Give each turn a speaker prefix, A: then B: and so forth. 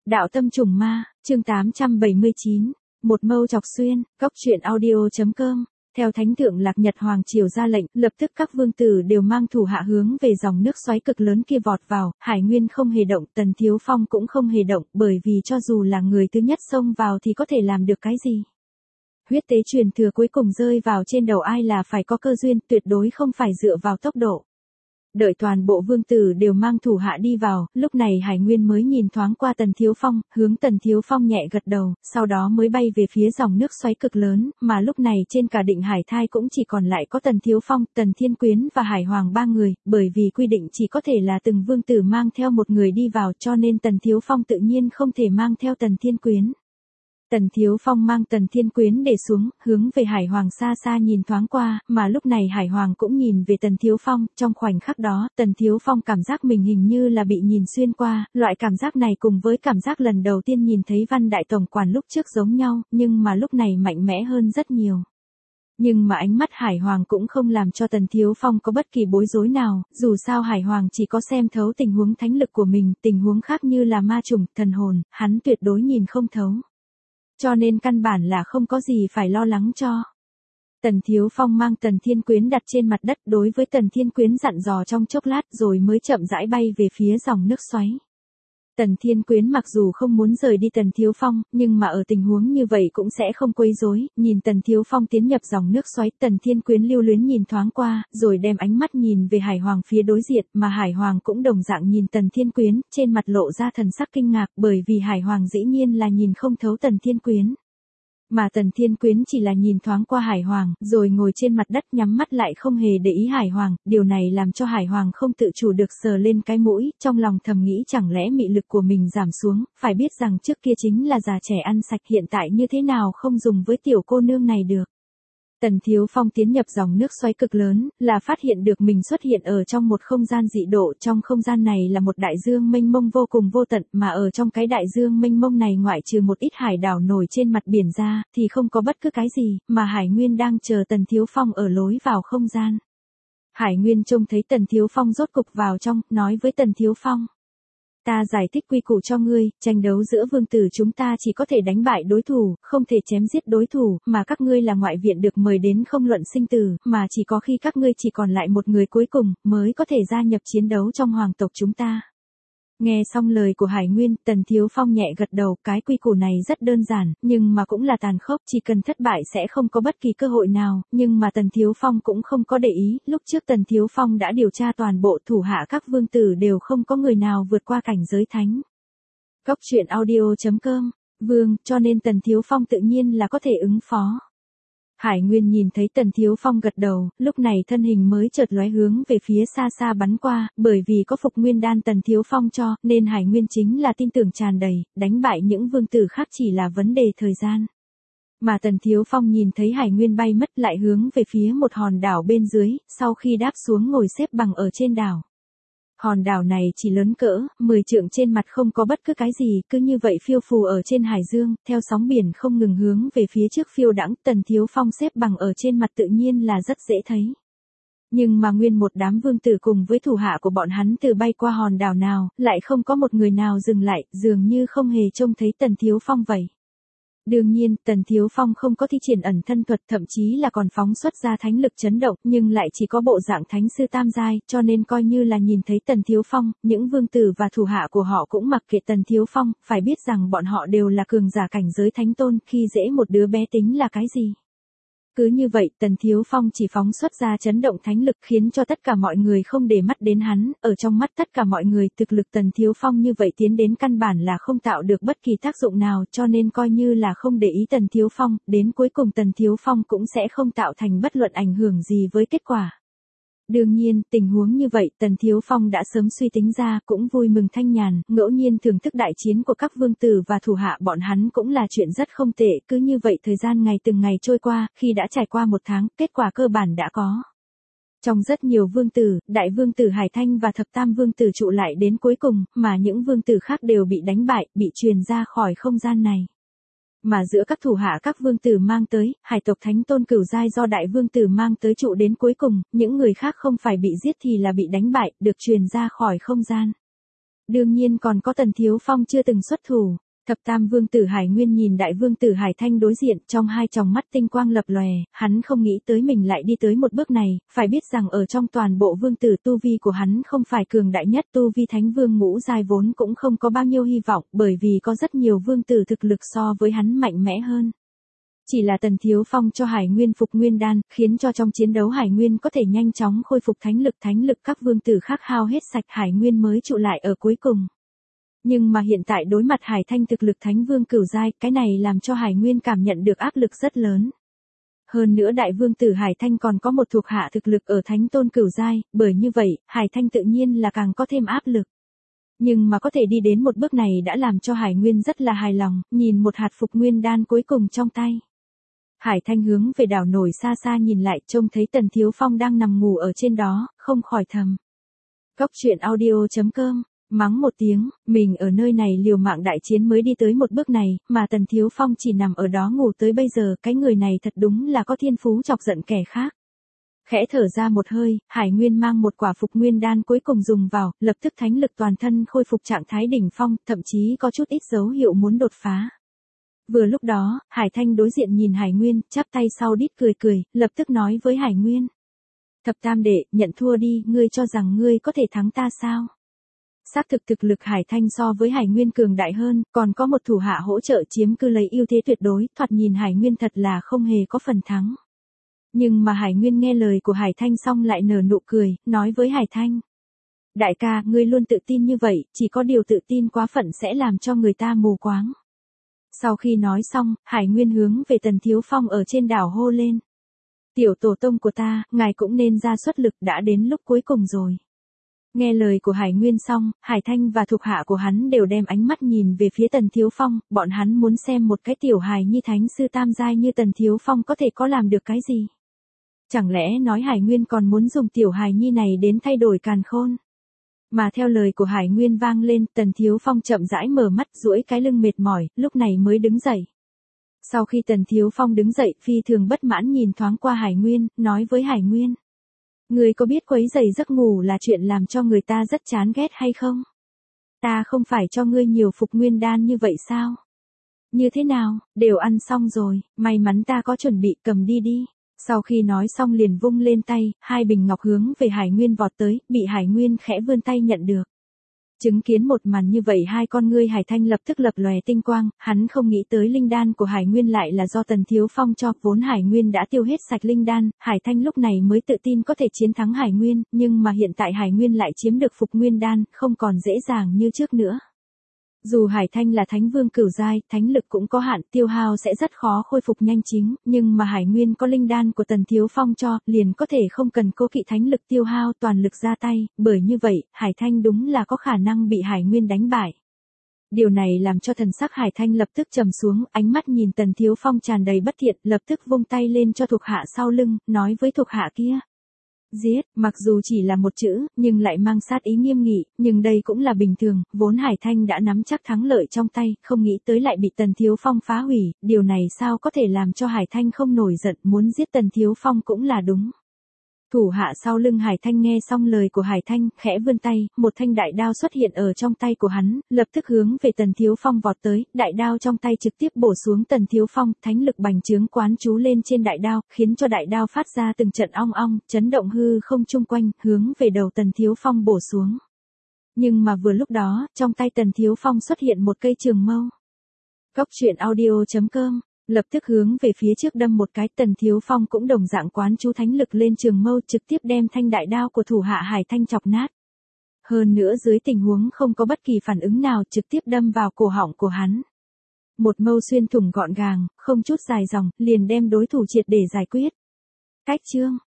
A: Đạo tâm trùng ma, chương 879, một mâu chọc xuyên, góc truyện audio.com. Theo Thánh thượng Lạc Nhật Hoàng triều ra lệnh, lập tức các vương tử đều mang thủ hạ hướng về dòng nước xoáy cực lớn kia vọt vào, Hải Nguyên không hề động, Tần Thiếu Phong cũng không hề động, bởi vì cho dù là người thứ nhất xông vào thì có thể làm được cái gì. Huyết tế truyền thừa cuối cùng rơi vào trên đầu ai là phải có cơ duyên, tuyệt đối không phải dựa vào tốc độ. Đợi toàn bộ vương tử đều mang thủ hạ đi vào, lúc này Hải Nguyên mới nhìn thoáng qua Tần Thiếu Phong, hướng Tần Thiếu Phong nhẹ gật đầu, sau đó mới bay về phía dòng nước xoáy cực lớn, mà lúc này trên cả Định Hải Thai cũng chỉ còn lại có Tần Thiếu Phong, Tần Thiên Quyến và Hải Hoàng ba người, bởi vì quy định chỉ có thể là từng vương tử mang theo một người đi vào, cho nên Tần Thiếu Phong tự nhiên không thể mang theo Tần Thiên Quyến. Tần Thiếu Phong mang Tần Thiên Quyến để xuống, hướng về Hải Hoàng xa xa nhìn thoáng qua, mà lúc này Hải Hoàng cũng nhìn về Tần Thiếu Phong, trong khoảnh khắc đó, Tần Thiếu Phong cảm giác mình hình như là bị nhìn xuyên qua, loại cảm giác này cùng với cảm giác lần đầu tiên nhìn thấy Văn Đại Tổng Quản lúc trước giống nhau, nhưng mà lúc này mạnh mẽ hơn rất nhiều. Nhưng mà ánh mắt Hải Hoàng cũng không làm cho Tần Thiếu Phong có bất kỳ bối rối nào, dù sao Hải Hoàng chỉ có xem thấu tình huống thánh lực của mình, tình huống khác như là ma trùng, thần hồn, hắn tuyệt đối nhìn không thấu. Cho nên căn bản là không có gì phải lo lắng cho. Tần Thiếu Phong mang Tần Thiên Quyến đặt trên mặt đất, đối với Tần Thiên Quyến dặn dò trong chốc lát rồi mới chậm rãi bay về phía dòng nước xoáy. Tần Thiên Quyến mặc dù không muốn rời đi Tần Thiếu Phong, nhưng mà ở tình huống như vậy cũng sẽ không quấy rối, nhìn Tần Thiếu Phong tiến nhập dòng nước xoáy, Tần Thiên Quyến lưu luyến nhìn thoáng qua, rồi đem ánh mắt nhìn về Hải Hoàng phía đối diện, mà Hải Hoàng cũng đồng dạng nhìn Tần Thiên Quyến, trên mặt lộ ra thần sắc kinh ngạc, bởi vì Hải Hoàng dĩ nhiên là nhìn không thấu Tần Thiên Quyến. Mà Tần Thiên Quyến chỉ là nhìn thoáng qua Hải Hoàng, rồi ngồi trên mặt đất nhắm mắt lại không hề để ý Hải Hoàng, điều này làm cho Hải Hoàng không tự chủ được sờ lên cái mũi, trong lòng thầm nghĩ chẳng lẽ mị lực của mình giảm xuống, phải biết rằng trước kia chính là già trẻ ăn sạch, hiện tại như thế nào không dùng với tiểu cô nương này được. Tần Thiếu Phong tiến nhập dòng nước xoáy cực lớn, là phát hiện được mình xuất hiện ở trong một không gian dị độ, trong không gian này là một đại dương mênh mông vô cùng vô tận, mà ở trong cái đại dương mênh mông này ngoại trừ một ít hải đảo nổi trên mặt biển ra, thì không có bất cứ cái gì, mà Hải Nguyên đang chờ Tần Thiếu Phong ở lối vào không gian. Hải Nguyên trông thấy Tần Thiếu Phong rốt cục vào trong, nói với Tần Thiếu Phong. Ta giải thích quy củ cho ngươi, tranh đấu giữa vương tử chúng ta chỉ có thể đánh bại đối thủ, không thể chém giết đối thủ, mà các ngươi là ngoại viện được mời đến không luận sinh tử, mà chỉ có khi các ngươi chỉ còn lại một người cuối cùng, mới có thể gia nhập chiến đấu trong hoàng tộc chúng ta. Nghe xong lời của Hải Nguyên, Tần Thiếu Phong nhẹ gật đầu, cái quy củ này rất đơn giản, nhưng mà cũng là tàn khốc, chỉ cần thất bại sẽ không có bất kỳ cơ hội nào, nhưng mà Tần Thiếu Phong cũng không có để ý, lúc trước Tần Thiếu Phong đã điều tra toàn bộ thủ hạ các vương tử đều không có người nào vượt qua cảnh giới thánh. Góc truyện audio.com, vương, cho nên Tần Thiếu Phong tự nhiên là có thể ứng phó. Hải Nguyên nhìn thấy Tần Thiếu Phong gật đầu, lúc này thân hình mới chợt lóe hướng về phía xa xa bắn qua, bởi vì có phục nguyên đan Tần Thiếu Phong cho, nên Hải Nguyên chính là tin tưởng tràn đầy, đánh bại những vương tử khác chỉ là vấn đề thời gian. Mà Tần Thiếu Phong nhìn thấy Hải Nguyên bay mất lại hướng về phía một hòn đảo bên dưới, sau khi đáp xuống ngồi xếp bằng ở trên đảo. Hòn đảo này chỉ lớn cỡ 10 trượng, trên mặt không có bất cứ cái gì, cứ như vậy phiêu phù ở trên hải dương, theo sóng biển không ngừng hướng về phía trước phiêu đãng. Tần Thiếu Phong xếp bằng ở trên mặt tự nhiên là rất dễ thấy. Nhưng mà nguyên một đám vương tử cùng với thủ hạ của bọn hắn từ bay qua hòn đảo nào, lại không có một người nào dừng lại, dường như không hề trông thấy Tần Thiếu Phong vậy. Đương nhiên, Tần Thiếu Phong không có thi triển ẩn thân thuật, thậm chí là còn phóng xuất ra thánh lực chấn động, nhưng lại chỉ có bộ dạng thánh sư tam giai, cho nên coi như là nhìn thấy Tần Thiếu Phong, những vương tử và thủ hạ của họ cũng mặc kệ Tần Thiếu Phong, phải biết rằng bọn họ đều là cường giả cảnh giới thánh tôn, khi dễ một đứa bé tính là cái gì. Cứ như vậy, Tần Thiếu Phong chỉ phóng xuất ra chấn động thánh lực khiến cho tất cả mọi người không để mắt đến hắn, ở trong mắt tất cả mọi người thực lực Tần Thiếu Phong như vậy tiến đến căn bản là không tạo được bất kỳ tác dụng nào, cho nên coi như là không để ý Tần Thiếu Phong, đến cuối cùng Tần Thiếu Phong cũng sẽ không tạo thành bất luận ảnh hưởng gì với kết quả. Đương nhiên, tình huống như vậy Tần Thiếu Phong đã sớm suy tính ra, cũng vui mừng thanh nhàn, ngẫu nhiên thưởng thức đại chiến của các vương tử và thủ hạ bọn hắn cũng là chuyện rất không tệ, cứ như vậy thời gian ngày từng ngày trôi qua, khi đã trải qua một tháng, kết quả cơ bản đã có. Trong rất nhiều vương tử, đại vương tử Hải Thanh và thập tam vương tử trụ lại đến cuối cùng, mà những vương tử khác đều bị đánh bại, bị truyền ra khỏi không gian này. Mà giữa các thủ hạ các vương tử mang tới, hải tộc thánh tôn cửu giai do đại vương tử mang tới trụ đến cuối cùng, những người khác không phải bị giết thì là bị đánh bại, được truyền ra khỏi không gian. Đương nhiên còn có Tần Thiếu Phong chưa từng xuất thủ. Thập tam vương tử Hải Nguyên nhìn đại vương tử Hải Thanh đối diện, trong hai tròng mắt tinh quang lập lòe, hắn không nghĩ tới mình lại đi tới một bước này, phải biết rằng ở trong toàn bộ vương tử tu vi của hắn không phải cường đại nhất, tu vi thánh vương ngũ giai vốn cũng không có bao nhiêu hy vọng, bởi vì có rất nhiều vương tử thực lực so với hắn mạnh mẽ hơn. Chỉ là Tần Thiếu Phong cho Hải Nguyên phục nguyên đan, khiến cho trong chiến đấu Hải Nguyên có thể nhanh chóng khôi phục thánh lực các vương tử khác hao hết sạch, Hải Nguyên mới trụ lại ở cuối cùng. Nhưng mà hiện tại đối mặt Hải Thanh thực lực thánh vương cửu giai, cái này làm cho Hải Nguyên cảm nhận được áp lực rất lớn. Hơn nữa đại vương tử Hải Thanh còn có một thuộc hạ thực lực ở thánh tôn cửu giai, bởi như vậy, Hải Thanh tự nhiên là càng có thêm áp lực. Nhưng mà có thể đi đến một bước này đã làm cho Hải Nguyên rất là hài lòng, nhìn một hạt phục nguyên đan cuối cùng trong tay. Hải Thanh hướng về đảo nổi xa xa nhìn lại, trông thấy Tần Thiếu Phong đang nằm ngủ ở trên đó, không khỏi thầm. Góc truyện audio.com, mắng một tiếng, mình ở nơi này liều mạng đại chiến mới đi tới một bước này, mà Tần Thiếu Phong chỉ nằm ở đó ngủ tới bây giờ, cái người này thật đúng là có thiên phú chọc giận kẻ khác. Khẽ thở ra một hơi, Hải Nguyên mang một quả phục nguyên đan cuối cùng dùng vào, lập tức thánh lực toàn thân khôi phục trạng thái đỉnh phong, thậm chí có chút ít dấu hiệu muốn đột phá. Vừa lúc đó, Hải Thanh đối diện nhìn Hải Nguyên, chắp tay sau đít cười, lập tức nói với Hải Nguyên. Thập tam đệ, nhận thua đi, ngươi cho rằng ngươi có thể thắng ta sao? Xác thực lực Hải Thanh so với Hải Nguyên cường đại hơn, còn có một thủ hạ hỗ trợ chiếm cứ lấy ưu thế tuyệt đối, thoạt nhìn Hải Nguyên thật là không hề có phần thắng. Nhưng mà Hải Nguyên nghe lời của Hải Thanh xong lại nở nụ cười, nói với Hải Thanh. Đại ca, ngươi luôn tự tin như vậy, chỉ có điều tự tin quá phận sẽ làm cho người ta mù quáng. Sau khi nói xong, Hải Nguyên hướng về Tần Thiếu Phong ở trên đảo hô lên. Tiểu tổ tông của ta, ngài cũng nên ra xuất lực, đã đến lúc cuối cùng rồi. Nghe lời của Hải Nguyên xong, Hải Thanh và thuộc hạ của hắn đều đem ánh mắt nhìn về phía Tần Thiếu Phong, bọn hắn muốn xem một cái tiểu hài như thánh sư tam giai như Tần Thiếu Phong có thể có làm được cái gì. Chẳng lẽ nói Hải Nguyên còn muốn dùng tiểu hài nhi này đến thay đổi càn khôn. Mà theo lời của Hải Nguyên vang lên, Tần Thiếu Phong chậm rãi mở mắt, duỗi cái lưng mệt mỏi, lúc này mới đứng dậy. Sau khi Tần Thiếu Phong đứng dậy, phi thường bất mãn nhìn thoáng qua Hải Nguyên, nói với Hải Nguyên. Ngươi có biết quấy rầy giấc ngủ là chuyện làm cho người ta rất chán ghét hay không? Ta không phải cho ngươi nhiều phục nguyên đan như vậy sao? Như thế nào, đều ăn xong rồi, may mắn ta có chuẩn bị, cầm đi đi. Sau khi nói xong liền vung lên tay, hai bình ngọc hướng về Hải Nguyên vọt tới, bị Hải Nguyên khẽ vươn tay nhận được. Chứng kiến một màn như vậy hai con ngươi Hải Thanh lập tức lập lòe tinh quang, hắn không nghĩ tới linh đan của Hải Nguyên lại là do Tần Thiếu Phong cho, vốn Hải Nguyên đã tiêu hết sạch linh đan, Hải Thanh lúc này mới tự tin có thể chiến thắng Hải Nguyên, nhưng mà hiện tại Hải Nguyên lại chiếm được phục nguyên đan, không còn dễ dàng như trước nữa. Dù Hải Thanh là thánh vương cửu giai, thánh lực cũng có hạn, tiêu hao sẽ rất khó khôi phục nhanh chính, nhưng mà Hải Nguyên có linh đan của Tần Thiếu Phong cho, liền có thể không cần cố kỵ thánh lực tiêu hao, toàn lực ra tay, bởi như vậy, Hải Thanh đúng là có khả năng bị Hải Nguyên đánh bại. Điều này làm cho thần sắc Hải Thanh lập tức trầm xuống, ánh mắt nhìn Tần Thiếu Phong tràn đầy bất thiện, lập tức vung tay lên cho thuộc hạ sau lưng, nói với thuộc hạ kia. Giết, mặc dù chỉ là một chữ, nhưng lại mang sát ý nghiêm nghị, nhưng đây cũng là bình thường, vốn Hải Thanh đã nắm chắc thắng lợi trong tay, không nghĩ tới lại bị Tần Thiếu Phong phá hủy, điều này sao có thể làm cho Hải Thanh không nổi giận, muốn giết Tần Thiếu Phong cũng là đúng. Thủ hạ sau lưng Hải Thanh nghe xong lời của Hải Thanh, khẽ vươn tay, một thanh đại đao xuất hiện ở trong tay của hắn, lập tức hướng về Tần Thiếu Phong vọt tới, đại đao trong tay trực tiếp bổ xuống Tần Thiếu Phong, thánh lực bành trướng quán chú lên trên đại đao, khiến cho đại đao phát ra từng trận ong ong, chấn động hư không chung quanh, hướng về đầu Tần Thiếu Phong bổ xuống. Nhưng mà vừa lúc đó, trong tay Tần Thiếu Phong xuất hiện một cây trường mâu. Góc truyện audio.com lập tức hướng về phía trước đâm một cái, Tần Thiếu Phong cũng đồng dạng quán chú thánh lực lên trường mâu, trực tiếp đem thanh đại đao của thủ hạ Hải Thanh chọc nát. Hơn nữa dưới tình huống không có bất kỳ phản ứng nào, trực tiếp đâm vào cổ họng của hắn. Một mâu xuyên thủng gọn gàng, không chút dài dòng, liền đem đối thủ triệt để giải quyết. Cách chương